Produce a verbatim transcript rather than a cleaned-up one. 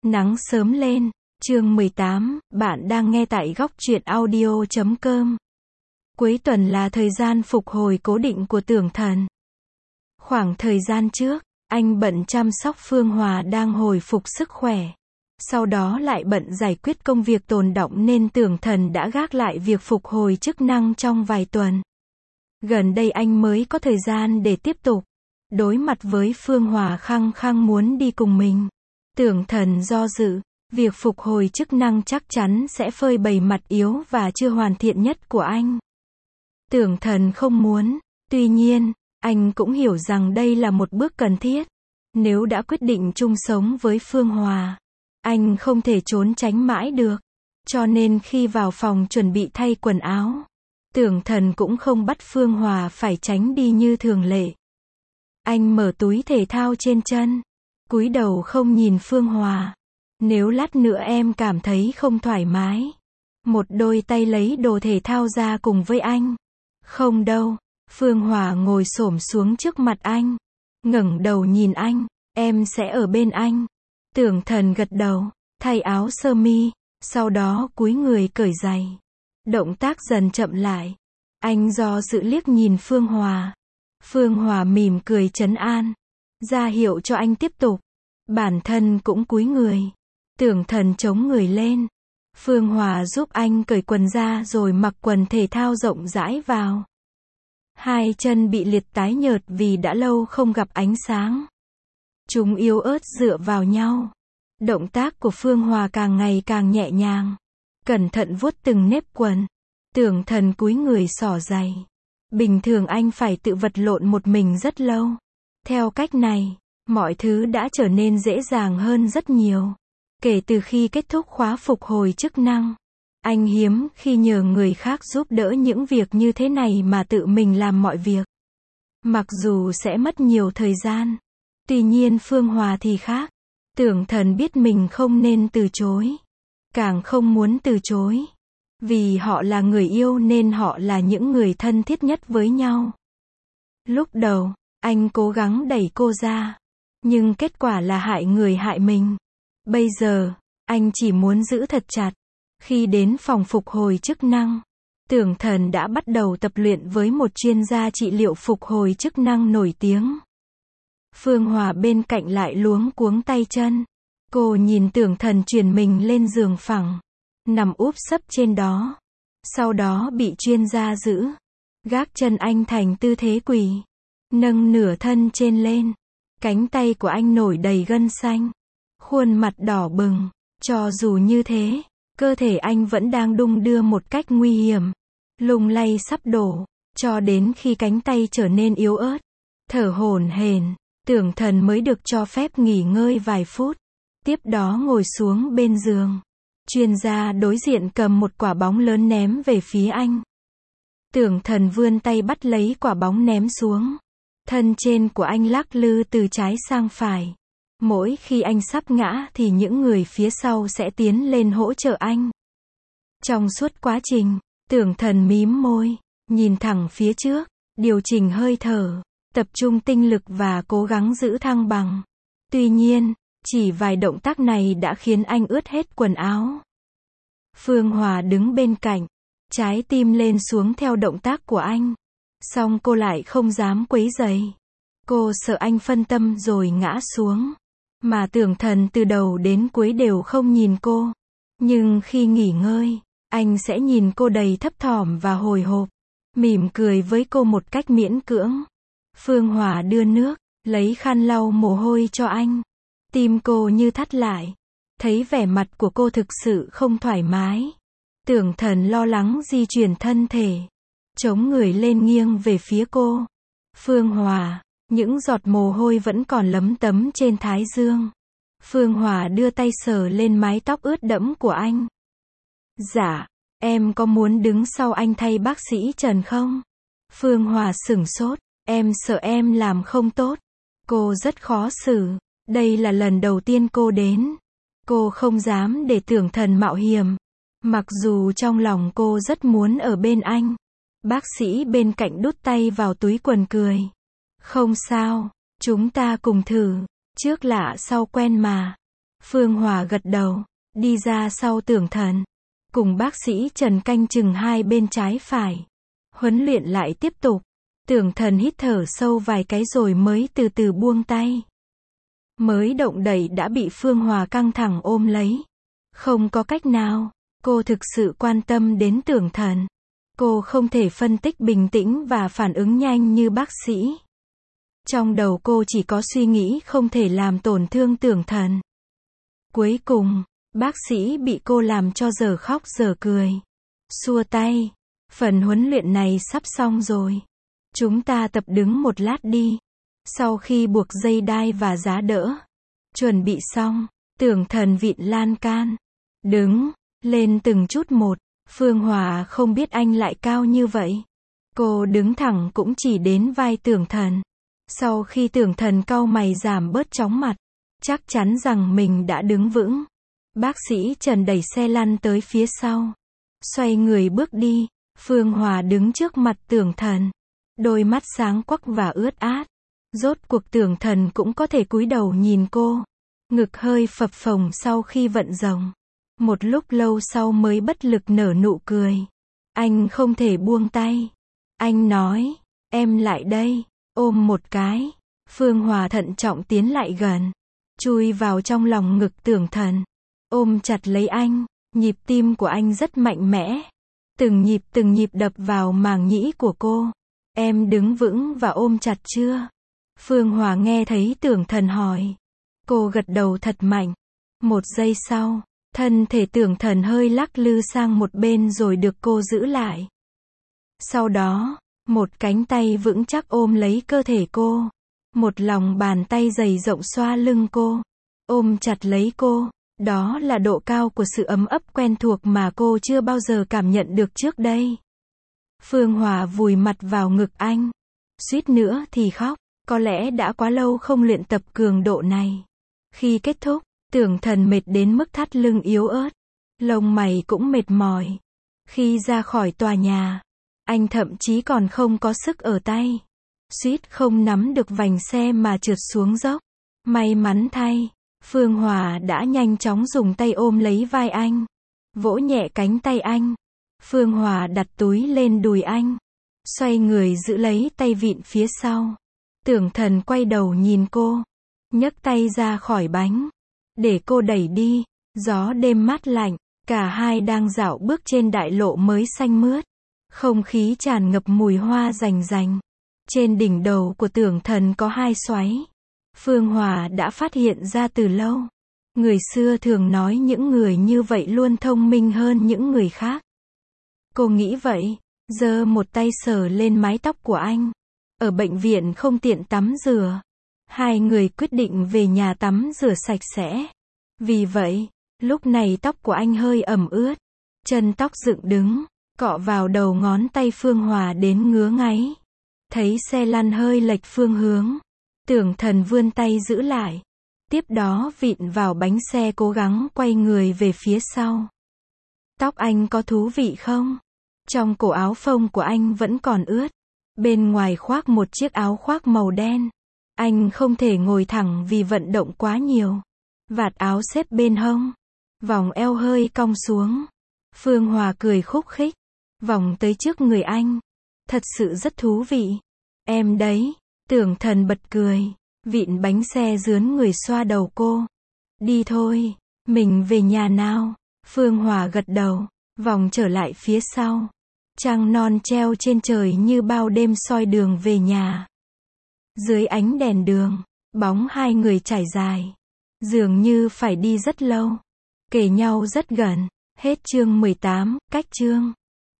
Nắng sớm lên, chương mười tám, bạn đang nghe tại góc truyện audio chấm com. Cuối tuần là thời gian phục hồi cố định của Tưởng Thần. Khoảng thời gian trước, anh bận chăm sóc Phương Hòa đang hồi phục sức khỏe. Sau đó lại bận giải quyết công việc tồn đọng nên Tưởng Thần đã gác lại việc phục hồi chức năng trong vài tuần. Gần đây anh mới có thời gian để tiếp tục đối mặt với Phương Hòa khăng khăng muốn đi cùng mình. Tưởng Thần do dự, việc phục hồi chức năng chắc chắn sẽ phơi bày mặt yếu và chưa hoàn thiện nhất của anh. Tưởng Thần không muốn, tuy nhiên, anh cũng hiểu rằng đây là một bước cần thiết. Nếu đã quyết định chung sống với Phương Hòa, anh không thể trốn tránh mãi được. Cho nên khi vào phòng chuẩn bị thay quần áo, Tưởng Thần cũng không bắt Phương Hòa phải tránh đi như thường lệ. Anh mở túi thể thao trên chân, cúi đầu không nhìn Phương Hòa. Nếu lát nữa em cảm thấy không thoải mái, một đôi tay lấy đồ thể thao ra cùng với anh. Không đâu. Phương Hòa ngồi xổm xuống trước mặt anh, ngẩng đầu nhìn anh, em sẽ ở bên anh. Tưởng Thần gật đầu, thay áo sơ mi, sau đó cúi người cởi giày. Động tác dần chậm lại. Anh do dự liếc nhìn Phương Hòa. Phương Hòa mỉm cười trấn an, ra hiệu cho anh tiếp tục. Bản thân cũng cúi người. Tưởng Thần chống người lên. Phương Hòa giúp anh cởi quần ra rồi mặc quần thể thao rộng rãi vào. Hai chân bị liệt tái nhợt vì đã lâu không gặp ánh sáng. Chúng yếu ớt dựa vào nhau. Động tác của Phương Hòa càng ngày càng nhẹ nhàng, cẩn thận vuốt từng nếp quần. Tưởng Thần cúi người xỏ giày. Bình thường anh phải tự vật lộn một mình rất lâu. Theo cách này, mọi thứ đã trở nên dễ dàng hơn rất nhiều. Kể từ khi kết thúc khóa phục hồi chức năng, anh hiếm khi nhờ người khác giúp đỡ những việc như thế này mà tự mình làm mọi việc. Mặc dù sẽ mất nhiều thời gian, tuy nhiên Phương Hòa thì khác. Tưởng Thần biết mình không nên từ chối, càng không muốn từ chối. Vì họ là người yêu nên họ là những người thân thiết nhất với nhau. Lúc đầu, anh cố gắng đẩy cô ra, nhưng kết quả là hại người hại mình. Bây giờ, anh chỉ muốn giữ thật chặt. Khi đến phòng phục hồi chức năng, Tưởng Thần đã bắt đầu tập luyện với một chuyên gia trị liệu phục hồi chức năng nổi tiếng. Phương Hòa bên cạnh lại luống cuống tay chân. Cô nhìn Tưởng Thần chuyển mình lên giường phẳng, nằm úp sấp trên đó. Sau đó bị chuyên gia giữ, gác chân anh thành tư thế quỳ, nâng nửa thân trên lên. Cánh tay của anh nổi đầy gân xanh, khuôn mặt đỏ bừng. Cho dù như thế, cơ thể anh vẫn đang đung đưa một cách nguy hiểm, lung lay sắp đổ, cho đến khi cánh tay trở nên yếu ớt, thở hổn hển. Tưởng Thần mới được cho phép nghỉ ngơi vài phút. Tiếp đó ngồi xuống bên giường. Chuyên gia đối diện cầm một quả bóng lớn ném về phía anh. Tưởng Thần vươn tay bắt lấy quả bóng ném xuống. Thân trên của anh lắc lư từ trái sang phải. Mỗi khi anh sắp ngã thì những người phía sau sẽ tiến lên hỗ trợ anh. Trong suốt quá trình, Tưởng Thần mím môi, nhìn thẳng phía trước, điều chỉnh hơi thở, tập trung tinh lực và cố gắng giữ thăng bằng. Tuy nhiên, chỉ vài động tác này đã khiến anh ướt hết quần áo. Phương Hòa đứng bên cạnh, trái tim lên xuống theo động tác của anh. Song cô lại không dám quấy rầy. Cô sợ anh phân tâm rồi ngã xuống. Mà Tưởng Thần từ đầu đến cuối đều không nhìn cô. Nhưng khi nghỉ ngơi, anh sẽ nhìn cô đầy thấp thỏm và hồi hộp, mỉm cười với cô một cách miễn cưỡng. Phương Hòa đưa nước, lấy khăn lau mồ hôi cho anh. Tim cô như thắt lại. Thấy vẻ mặt của cô thực sự không thoải mái, Tưởng Thần lo lắng di chuyển thân thể, chống người lên nghiêng về phía cô. Phương Hòa, những giọt mồ hôi vẫn còn lấm tấm trên thái dương. Phương Hòa đưa tay sờ lên mái tóc ướt đẫm của anh. Dạ, em có muốn đứng sau anh thay bác sĩ Trần không? Phương Hòa sửng sốt, em sợ em làm không tốt. Cô rất khó xử, đây là lần đầu tiên cô đến. Cô không dám để Tưởng Thần mạo hiểm. Mặc dù trong lòng cô rất muốn ở bên anh. Bác sĩ bên cạnh đút tay vào túi quần cười. Không sao, chúng ta cùng thử, trước lạ sau quen mà. Phương Hòa gật đầu, đi ra sau Tưởng Thần. Cùng bác sĩ Trần canh chừng hai bên trái phải. Huấn luyện lại tiếp tục. Tưởng Thần hít thở sâu vài cái rồi mới từ từ buông tay. Mới động đậy đã bị Phương Hòa căng thẳng ôm lấy. Không có cách nào, cô thực sự quan tâm đến Tưởng Thần. Cô không thể phân tích bình tĩnh và phản ứng nhanh như bác sĩ. Trong đầu cô chỉ có suy nghĩ không thể làm tổn thương Tưởng Thần. Cuối cùng, bác sĩ bị cô làm cho giờ khóc giờ cười. Xua tay, phần huấn luyện này sắp xong rồi. Chúng ta tập đứng một lát đi. Sau khi buộc dây đai và giá đỡ, chuẩn bị xong, Tưởng Thần vịn lan can. Đứng, lên từng chút một. Phương Hòa không biết anh lại cao như vậy. Cô đứng thẳng cũng chỉ đến vai Tưởng Thần. Sau khi Tưởng Thần cau mày giảm bớt chóng mặt, chắc chắn rằng mình đã đứng vững. Bác sĩ Trần đẩy xe lăn tới phía sau. Xoay người bước đi. Phương Hòa đứng trước mặt Tưởng Thần. Đôi mắt sáng quắc và ướt át. Rốt cuộc Tưởng Thần cũng có thể cúi đầu nhìn cô. Ngực hơi phập phồng sau khi vận rồng. Một lúc lâu sau mới bất lực nở nụ cười. Anh không thể buông tay. Anh nói, em lại đây, ôm một cái. Phương Hòa thận trọng tiến lại gần. Chui vào trong lòng ngực Tưởng Thần. Ôm chặt lấy anh. Nhịp tim của anh rất mạnh mẽ. Từng nhịp từng nhịp đập vào màng nhĩ của cô. Em đứng vững và ôm chặt chưa? Phương Hòa nghe thấy Tưởng Thần hỏi. Cô gật đầu thật mạnh. Một giây sau, thân thể Tưởng Thần hơi lắc lư sang một bên rồi được cô giữ lại. Sau đó, một cánh tay vững chắc ôm lấy cơ thể cô. Một lòng bàn tay dày rộng xoa lưng cô. Ôm chặt lấy cô. Đó là độ cao của sự ấm ấp quen thuộc mà cô chưa bao giờ cảm nhận được trước đây. Phương Hòa vùi mặt vào ngực anh. Suýt nữa thì khóc. Có lẽ đã quá lâu không luyện tập cường độ này. Khi kết thúc, Tưởng Thần mệt đến mức thắt lưng yếu ớt. Lông mày cũng mệt mỏi. Khi ra khỏi tòa nhà, anh thậm chí còn không có sức ở tay. Suýt không nắm được vành xe mà trượt xuống dốc. May mắn thay, Phương Hòa đã nhanh chóng dùng tay ôm lấy vai anh. Vỗ nhẹ cánh tay anh. Phương Hòa đặt túi lên đùi anh. Xoay người giữ lấy tay vịn phía sau. Tưởng Thần quay đầu nhìn cô. Nhấc tay ra khỏi bánh. Để cô đẩy đi. Gió đêm mát lạnh. Cả hai đang dạo bước trên đại lộ mới xanh mướt. Không khí tràn ngập mùi hoa rành rành. Trên đỉnh đầu của Tưởng Thần có hai xoáy. Phương Hòa đã phát hiện ra từ lâu. Người xưa thường nói những người như vậy luôn thông minh hơn những người khác. Cô nghĩ vậy. Giơ một tay sờ lên mái tóc của anh. Ở bệnh viện không tiện tắm rửa. Hai người quyết định về nhà tắm rửa sạch sẽ. Vì vậy, lúc này tóc của anh hơi ẩm ướt. Chân tóc dựng đứng, cọ vào đầu ngón tay Phương Hòa đến ngứa ngáy. Thấy xe lăn hơi lệch phương hướng. Tưởng Thần vươn tay giữ lại. Tiếp đó vịn vào bánh xe cố gắng quay người về phía sau. Tóc anh có thú vị không? Trong cổ áo phông của anh vẫn còn ướt. Bên ngoài khoác một chiếc áo khoác màu đen. Anh không thể ngồi thẳng vì vận động quá nhiều. Vạt áo xếp bên hông. Vòng eo hơi cong xuống. Phương Hòa cười khúc khích. Vòng tới trước người anh. Thật sự rất thú vị. Em đấy. Tưởng Thần bật cười. Vịn bánh xe rướn người xoa đầu cô. Đi thôi. Mình về nhà nào. Phương Hòa gật đầu. Vòng trở lại phía sau. Trăng non treo trên trời như bao đêm soi đường về nhà. Dưới ánh đèn đường, bóng hai người trải dài. Dường như phải đi rất lâu. Kề nhau rất gần. Hết chương mười tám, cách chương.